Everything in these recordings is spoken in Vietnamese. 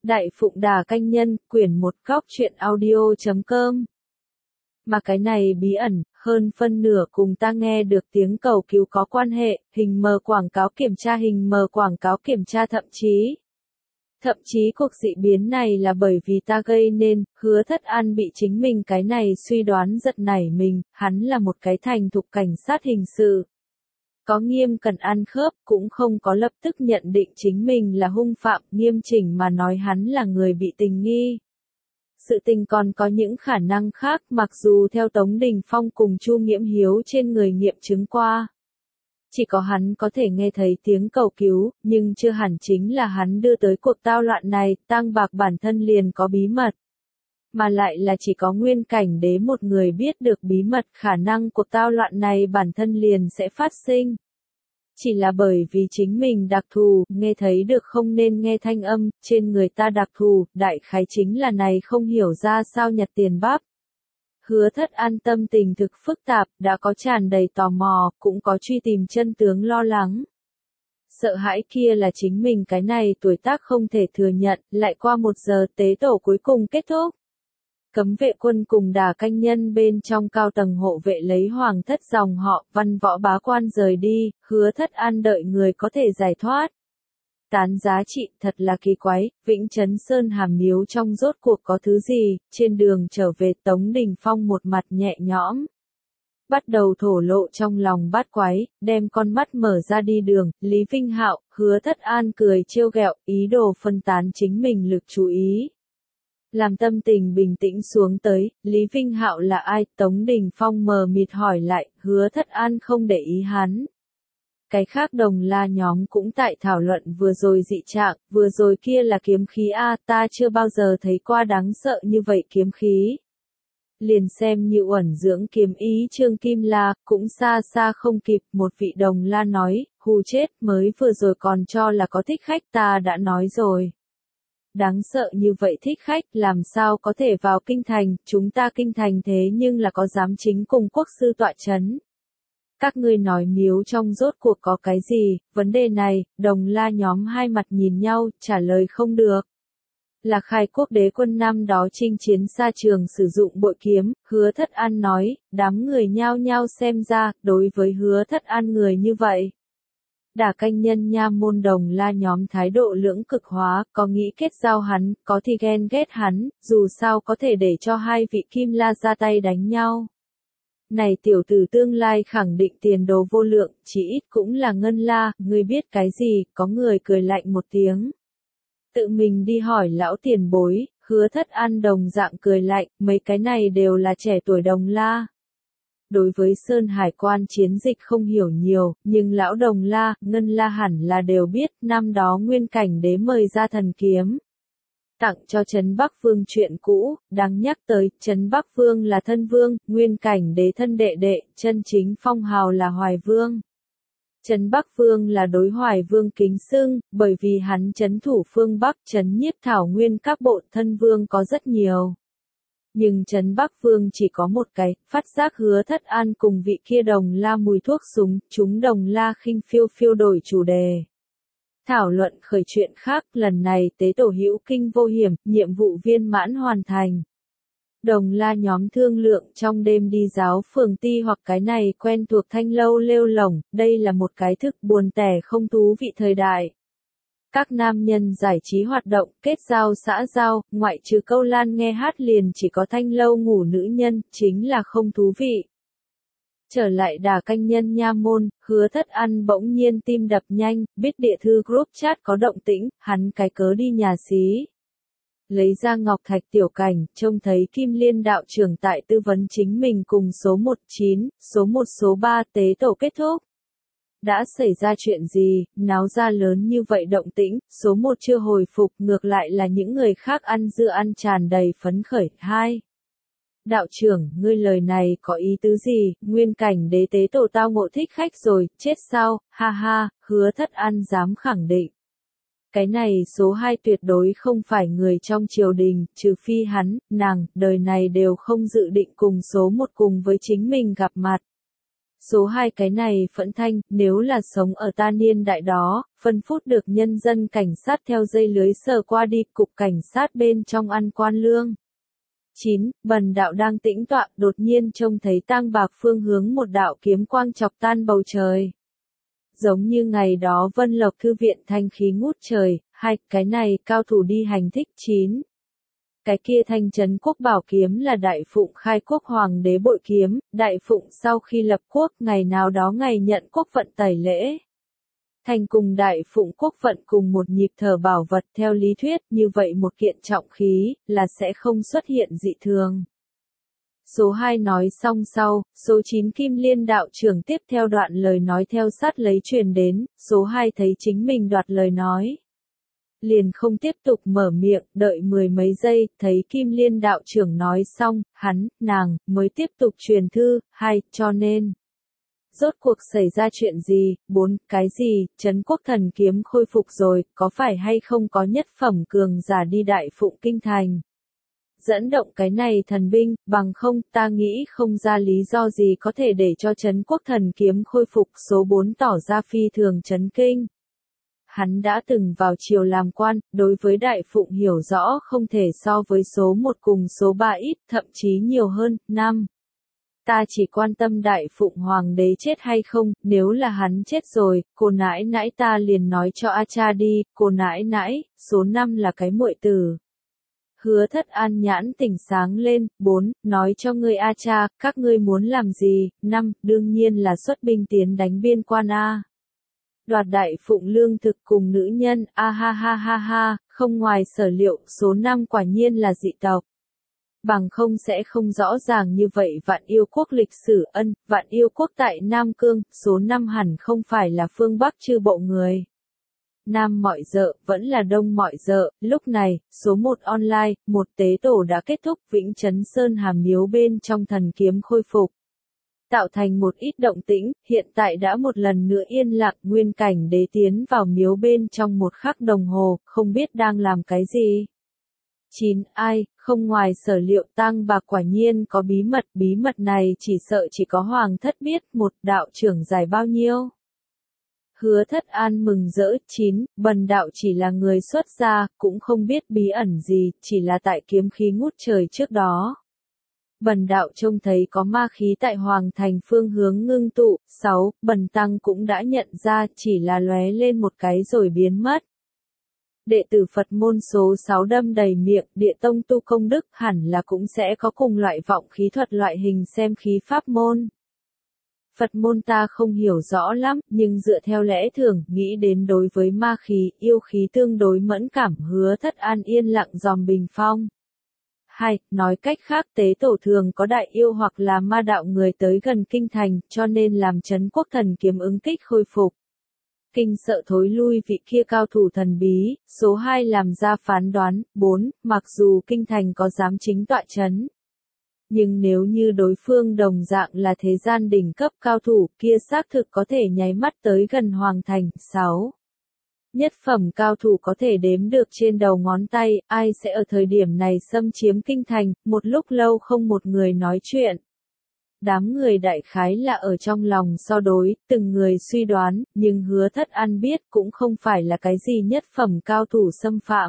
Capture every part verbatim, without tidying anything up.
Đại Phụng Đà Canh Nhân, quyển một góc truyện audio chấm com. Mà cái này bí ẩn, hơn phân nửa cùng ta nghe được tiếng cầu cứu có quan hệ, hình mờ quảng cáo kiểm tra hình mờ quảng cáo kiểm tra thậm chí. Thậm chí cuộc dị biến này là bởi vì ta gây nên, Hứa Thất An bị chính mình cái này suy đoán giật nảy mình, hắn là một cái thành thục cảnh sát hình sự. Có nghiêm cần ăn khớp, cũng không có lập tức nhận định chính mình là hung phạm, nghiêm chỉnh mà nói hắn là người bị tình nghi. Sự tình còn có những khả năng khác mặc dù theo Tống Đình Phong cùng Chu Nghiễm Hiếu trên người nghiệm chứng qua. Chỉ có hắn có thể nghe thấy tiếng cầu cứu, nhưng chưa hẳn chính là hắn đưa tới cuộc tao loạn này, Tang Bạc bản thân liền có bí mật. Mà lại là chỉ có Nguyên Cảnh Đế một người biết được bí mật, khả năng cuộc tao loạn này bản thân liền sẽ phát sinh. Chỉ là bởi vì chính mình đặc thù, nghe thấy được không nên nghe thanh âm, trên người ta đặc thù, đại khái chính là này không hiểu ra sao nhặt tiền bắp. Hứa Thất An tâm tình thực phức tạp, đã có tràn đầy tò mò, cũng có truy tìm chân tướng lo lắng. Sợ hãi kia là chính mình cái này tuổi tác không thể thừa nhận, lại qua một giờ tế tổ cuối cùng kết thúc. Cấm vệ quân cùng Đà Canh Nhân bên trong cao tầng hộ vệ lấy hoàng thất dòng họ, văn võ bá quan rời đi, Hứa Thất An đợi người có thể giải thoát. Tán giá trị, thật là kỳ quái, Vĩnh Trấn Sơn Hàm Miếu trong rốt cuộc có thứ gì, trên đường trở về Tống Đình Phong một mặt nhẹ nhõm. Bắt đầu thổ lộ trong lòng bát quái, đem con mắt mở ra đi đường, Lý Vinh Hạo, Hứa Thất An cười trêu ghẹo, ý đồ phân tán chính mình lực chú ý. Làm tâm tình bình tĩnh xuống tới, Lý Vinh Hạo là ai? Tống Đình Phong mờ mịt hỏi lại, Hứa Thất An không để ý hắn. Cái khác đồng la nhóm cũng tại thảo luận vừa rồi dị trạng, vừa rồi kia là kiếm khí A, ta chưa bao giờ thấy qua đáng sợ như vậy kiếm khí. Liền xem như uẩn dưỡng kiếm ý Trương Kim La, cũng xa xa không kịp, một vị đồng la nói, hù chết, mới vừa rồi còn cho là có thích khách, ta đã nói rồi. Đáng sợ như vậy thích khách, làm sao có thể vào kinh thành, chúng ta kinh thành thế nhưng là có giám chính cùng quốc sư tọa chấn. Các ngươi nói miếu trong rốt cuộc có cái gì, vấn đề này, đồng la nhóm hai mặt nhìn nhau, trả lời không được. Là Khai Quốc Đế quân năm đó chinh chiến xa trường sử dụng bội kiếm, Hứa Thất An nói, đám người nhao nhao xem ra, đối với Hứa Thất An người như vậy. Đà Canh Nhân nha môn đồng la nhóm thái độ lưỡng cực hóa, có nghĩ kết giao hắn, có thì ghen ghét hắn, dù sao có thể để cho hai vị Kim La ra tay đánh nhau. Này tiểu tử tương lai khẳng định tiền đồ vô lượng, chỉ ít cũng là Ngân La, ngươi biết cái gì, có người cười lạnh một tiếng. Tự mình đi hỏi lão tiền bối, Hứa Thất An đồng dạng cười lạnh, mấy cái này đều là trẻ tuổi đồng la. Đối với Sơn Hải quan chiến dịch không hiểu nhiều, nhưng lão đồng la, Ngân La hẳn là đều biết, năm đó Nguyên Cảnh Đế mời ra thần kiếm. Tặng cho Trấn Bắc Vương chuyện cũ, đáng nhắc tới, Trấn Bắc Vương là thân vương, Nguyên Cảnh Đế thân đệ đệ, chân chính phong hào là Hoài Vương. Trấn Bắc Vương là đối Hoài Vương kính xưng, bởi vì hắn trấn thủ phương Bắc, trấn nhiếp thảo nguyên các bộ thân vương có rất nhiều. Nhưng Trấn Bắc Vương chỉ có một cái, phát giác Hứa Thất An cùng vị kia đồng la mùi thuốc súng, chúng đồng la khinh phiêu phiêu đổi chủ đề. Thảo luận khởi chuyện khác, lần này tế tổ hữu kinh vô hiểm, nhiệm vụ viên mãn hoàn thành. Đồng la nhóm thương lượng trong đêm đi giáo phường ti hoặc cái này quen thuộc thanh lâu lêu lổng, đây là một cái thức buồn tẻ không thú vị thời đại. Các nam nhân giải trí hoạt động, kết giao xã giao, ngoại trừ câu lan nghe hát liền chỉ có thanh lâu ngủ nữ nhân, chính là không thú vị. Trở lại Đà Canh Nhân nha môn, Hứa Thất An bỗng nhiên tim đập nhanh, biết địa thư group chat có động tĩnh, hắn cái cớ đi nhà xí. Lấy ra ngọc thạch tiểu cảnh, trông thấy Kim Liên đạo trưởng tại tư vấn chính mình cùng số một chín, số một số ba tế tổ kết thúc. Đã xảy ra chuyện gì, náo ra lớn như vậy động tĩnh, số một chưa hồi phục, ngược lại là những người khác ăn dưa ăn tràn đầy phấn khởi. Hai. Đạo trưởng, ngươi lời này có ý tứ gì, Nguyên Cảnh Đế tế tổ tao ngộ thích khách rồi, chết sao, ha ha, Hứa Thất An dám khẳng định. Cái này số hai tuyệt đối không phải người trong triều đình, trừ phi hắn, nàng, đời này đều không dự định cùng số một cùng với chính mình gặp mặt. Số hai cái này Phẫn Thanh, nếu là sống ở ta niên đại đó, phân phút được nhân dân cảnh sát theo dây lưới sờ qua đi cục cảnh sát bên trong ăn quan lương. chín. Bần đạo đang tĩnh tọa, đột nhiên trông thấy tang bạc phương hướng một đạo kiếm quang chọc tan bầu trời. Giống như ngày đó Vân Lộc Thư viện thanh khí ngút trời. Hai. Cái này cao thủ đi hành thích. chín. Cái kia Thanh Trấn Quốc bảo kiếm là Đại Phụng khai quốc hoàng đế bội kiếm, Đại Phụng sau khi lập quốc ngày nào đó ngày nhận quốc vận tẩy lễ. Thành cùng Đại Phụng quốc vận cùng một nhịp thở bảo vật theo lý thuyết như vậy một kiện trọng khí là sẽ không xuất hiện dị thường. Số hai nói xong sau, số chín Kim Liên đạo trưởng tiếp theo đoạn lời nói theo sát lấy truyền đến, số hai thấy chính mình đoạt lời nói. Liền không tiếp tục mở miệng, đợi mười mấy giây, thấy Kim Liên đạo trưởng nói xong, hắn, nàng, mới tiếp tục truyền thư. Hai. Cho nên, rốt cuộc xảy ra chuyện gì? Bốn. Cái gì? Trấn Quốc thần kiếm khôi phục rồi, có phải hay không có nhất phẩm cường giả đi Đại Phụng kinh thành? Dẫn động cái này thần binh, bằng không, ta nghĩ không ra lý do gì có thể để cho Trấn Quốc thần kiếm khôi phục. Số bốn tỏ ra phi thường chấn kinh. Hắn đã từng vào triều làm quan, đối với Đại Phụng hiểu rõ không thể so với số một cùng số ba ít, thậm chí nhiều hơn. Năm. Ta chỉ quan tâm Đại Phụng hoàng đế chết hay không, nếu là hắn chết rồi, cô nãi nãi ta liền nói cho A cha đi, cô nãi nãi. Số năm là cái muội tử. Hứa Thất An nhãn tỉnh sáng lên. Bốn. Nói cho ngươi A cha, các ngươi muốn làm gì? Năm. Đương nhiên là xuất binh tiến đánh biên quan A. Đoạt Đại Phụng lương thực cùng nữ nhân. A ha ha ha ha, không ngoài sở liệu, số năm quả nhiên là dị tộc. Bằng không sẽ không rõ ràng như vậy. Vạn Yêu Quốc lịch sử. Ân, Vạn Yêu Quốc tại Nam Cương, số năm hẳn không phải là phương Bắc chư bộ người. Nam mọi dợ, vẫn là Đông mọi dợ. Lúc này, số một online, một tế tổ đã kết thúc. Vĩnh Trấn Sơn Hà miếu bên trong thần kiếm khôi phục, tạo thành một ít động tĩnh, hiện tại đã một lần nữa yên lặng. Nguyên Cảnh Đế tiến vào miếu bên trong một khắc đồng hồ, không biết đang làm cái gì. chín. Ai, không ngoài sở liệu tang bạc quả nhiên có bí mật, bí mật này chỉ sợ chỉ có hoàng thất biết. Một. Đạo trưởng dài bao nhiêu? Hứa Thất An mừng rỡ. chín. Bần đạo chỉ là người xuất gia, cũng không biết bí ẩn gì, chỉ là tại kiếm khí ngút trời trước đó. Bần đạo trông thấy có ma khí tại Hoàng Thành phương hướng ngưng tụ. sáu. Bần tăng cũng đã nhận ra, chỉ là lóe lên một cái rồi biến mất. Đệ tử Phật môn số sáu đâm đầy miệng, Địa Tông tu công đức hẳn là cũng sẽ có cùng loại vọng khí thuật loại hình xem khí pháp môn. Phật môn ta không hiểu rõ lắm, nhưng dựa theo lẽ thường, nghĩ đến đối với ma khí, yêu khí tương đối mẫn cảm. Hứa Thất An yên lặng dòm bình phong. Hai. Nói cách khác tế tổ thường có đại yêu hoặc là ma đạo người tới gần kinh thành, cho nên làm Trấn Quốc thần kiếm ứng kích khôi phục. Kinh sợ thối lui vị kia cao thủ thần bí. Số hai làm ra phán đoán. Bốn. Mặc dù kinh thành có giám chính tọa trấn, nhưng nếu như đối phương đồng dạng là thế gian đỉnh cấp cao thủ, kia xác thực có thể nháy mắt tới gần Hoàng Thành. Sáu. Nhất phẩm cao thủ có thể đếm được trên đầu ngón tay, ai sẽ ở thời điểm này xâm chiếm kinh thành? Một lúc lâu không một người nói chuyện. Đám người đại khái là ở trong lòng so đối, từng người suy đoán, nhưng Hứa Thất An biết cũng không phải là cái gì nhất phẩm cao thủ xâm phạm.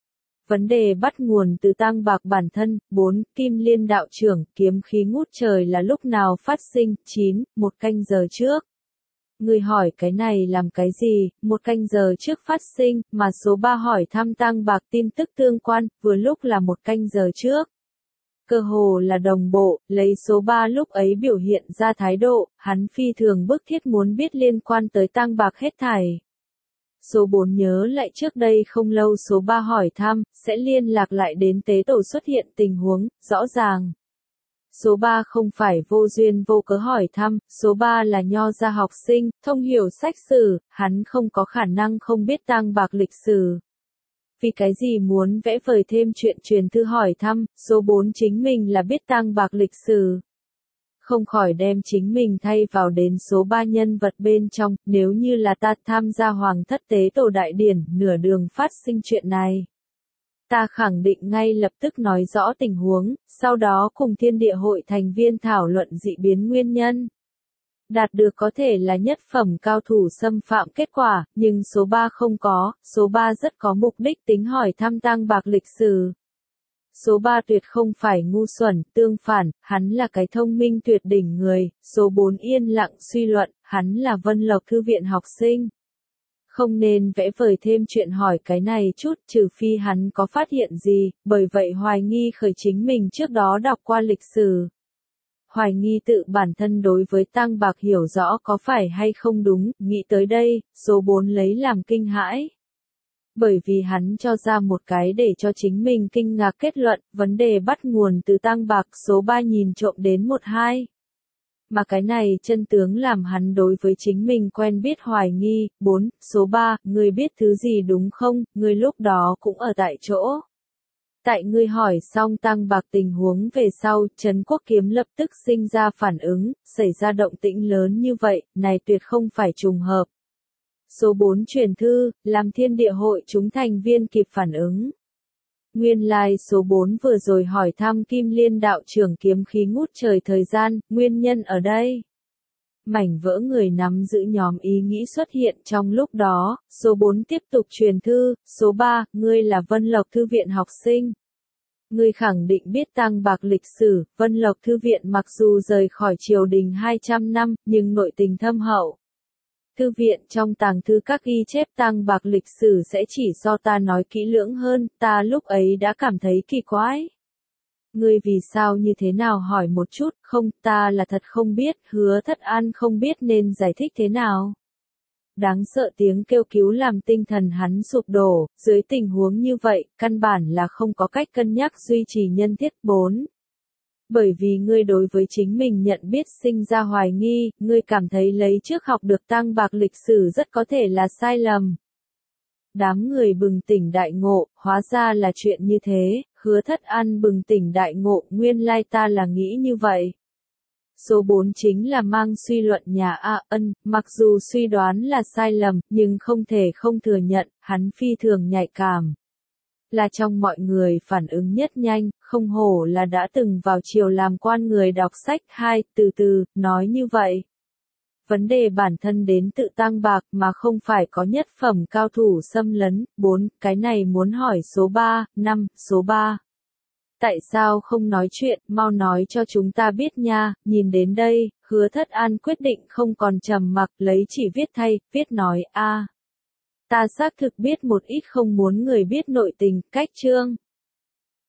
Vấn đề bắt nguồn từ tang bạc bản thân. Bốn. Kim Liên đạo trưởng, kiếm khí ngút trời là lúc nào phát sinh? chín. Một canh giờ trước. Người hỏi cái này làm cái gì? Một canh giờ trước phát sinh, mà số ba hỏi thăm tang bạc tin tức tương quan, vừa lúc là một canh giờ trước. Cơ hồ là đồng bộ, lấy số ba lúc ấy biểu hiện ra thái độ, hắn phi thường bức thiết muốn biết liên quan tới tang bạc hết thảy. Số bốn nhớ lại trước đây không lâu số ba hỏi thăm, sẽ liên lạc lại đến tế tổ xuất hiện tình huống, rõ ràng. Số ba không phải vô duyên vô cớ hỏi thăm, số ba là nho gia học sinh, thông hiểu sách sử, hắn không có khả năng không biết tang bạc lịch sử. Vì cái gì muốn vẽ vời thêm chuyện truyền thư hỏi thăm, số bốn chính mình là biết tang bạc lịch sử. Không khỏi đem chính mình thay vào đến số ba nhân vật bên trong, nếu như là ta tham gia hoàng thất tế tổ đại điển, nửa đường phát sinh chuyện này. Ta khẳng định ngay lập tức nói rõ tình huống, sau đó cùng thiên địa hội thành viên thảo luận dị biến nguyên nhân. Đạt được có thể là nhất phẩm cao thủ xâm phạm kết quả, nhưng số ba không có, số ba rất có mục đích tính hỏi thăm Tang Bạc lịch sử. Số ba tuyệt không phải ngu xuẩn, tương phản, hắn là cái thông minh tuyệt đỉnh người, số bốn yên lặng suy luận, hắn là Vân Lộc Thư viện học sinh. Không nên vẽ vời thêm chuyện hỏi cái này chút, trừ phi hắn có phát hiện gì, bởi vậy hoài nghi khởi chính mình trước đó đọc qua lịch sử. Hoài nghi tự bản thân đối với Tang Bạc hiểu rõ có phải hay không đúng, nghĩ tới đây, số bốn lấy làm kinh hãi. Bởi vì hắn cho ra một cái để cho chính mình kinh ngạc kết luận, vấn đề bắt nguồn từ Tang Bạc, số ba nhìn trộm đến một hai. Mà cái này chân tướng làm hắn đối với chính mình quen biết hoài nghi. Bốn, số ba, ngươi biết thứ gì đúng không, ngươi lúc đó cũng ở tại chỗ. Tại ngươi hỏi xong Tang Bạc tình huống về sau, Trấn Quốc Kiếm lập tức sinh ra phản ứng, xảy ra động tĩnh lớn như vậy, này tuyệt không phải trùng hợp. Số bốn truyền thư, làm thiên địa hội chúng thành viên kịp phản ứng. Nguyên lai like số bốn vừa rồi hỏi thăm Kim Liên đạo trưởng kiếm khí ngút trời thời gian, nguyên nhân ở đây. Mảnh vỡ người nắm giữ nhóm ý nghĩ xuất hiện trong lúc đó, số bốn tiếp tục truyền thư, số ba, ngươi là Vân Lộc Thư viện học sinh. Ngươi khẳng định biết Tang Bạc lịch sử, Vân Lộc Thư viện mặc dù rời khỏi triều đình hai trăm năm, nhưng nội tình thâm hậu. Thư viện trong tàng thư các ghi chép Tang Bạc lịch sử sẽ chỉ do ta nói kỹ lưỡng hơn, ta lúc ấy đã cảm thấy kỳ quái. Ngươi vì sao như thế nào hỏi một chút, không, ta là thật không biết, Hứa Thất An không biết nên giải thích thế nào. Đáng sợ tiếng kêu cứu làm tinh thần hắn sụp đổ, dưới tình huống như vậy, căn bản là không có cách cân nhắc duy trì nhân thiết. Bốn. Bởi vì ngươi đối với chính mình nhận biết sinh ra hoài nghi, ngươi cảm thấy lấy trước học được Tang Bạc lịch sử rất có thể là sai lầm. Đám người bừng tỉnh đại ngộ, hóa ra là chuyện như thế, Hứa Thất An bừng tỉnh đại ngộ, nguyên lai ta là nghĩ như vậy. Số bốn chính là mang suy luận nhà A Ân, mặc dù suy đoán là sai lầm, nhưng không thể không thừa nhận, hắn phi thường nhạy cảm. Là trong mọi người phản ứng nhất nhanh, không hổ là đã từng vào triều làm quan người đọc sách. Hai, từ từ, nói như vậy. Vấn đề bản thân đến tự Tang Bạc mà không phải có nhất phẩm cao thủ xâm lấn. Bốn, cái này muốn hỏi số ba. Năm, số ba. Tại sao không nói chuyện, mau nói cho chúng ta biết nha. Nhìn đến đây, Hứa Thất An quyết định không còn trầm mặc, lấy chỉ viết thay, viết nói, a, ta xác thực biết một ít không muốn người biết nội tình, cách chương.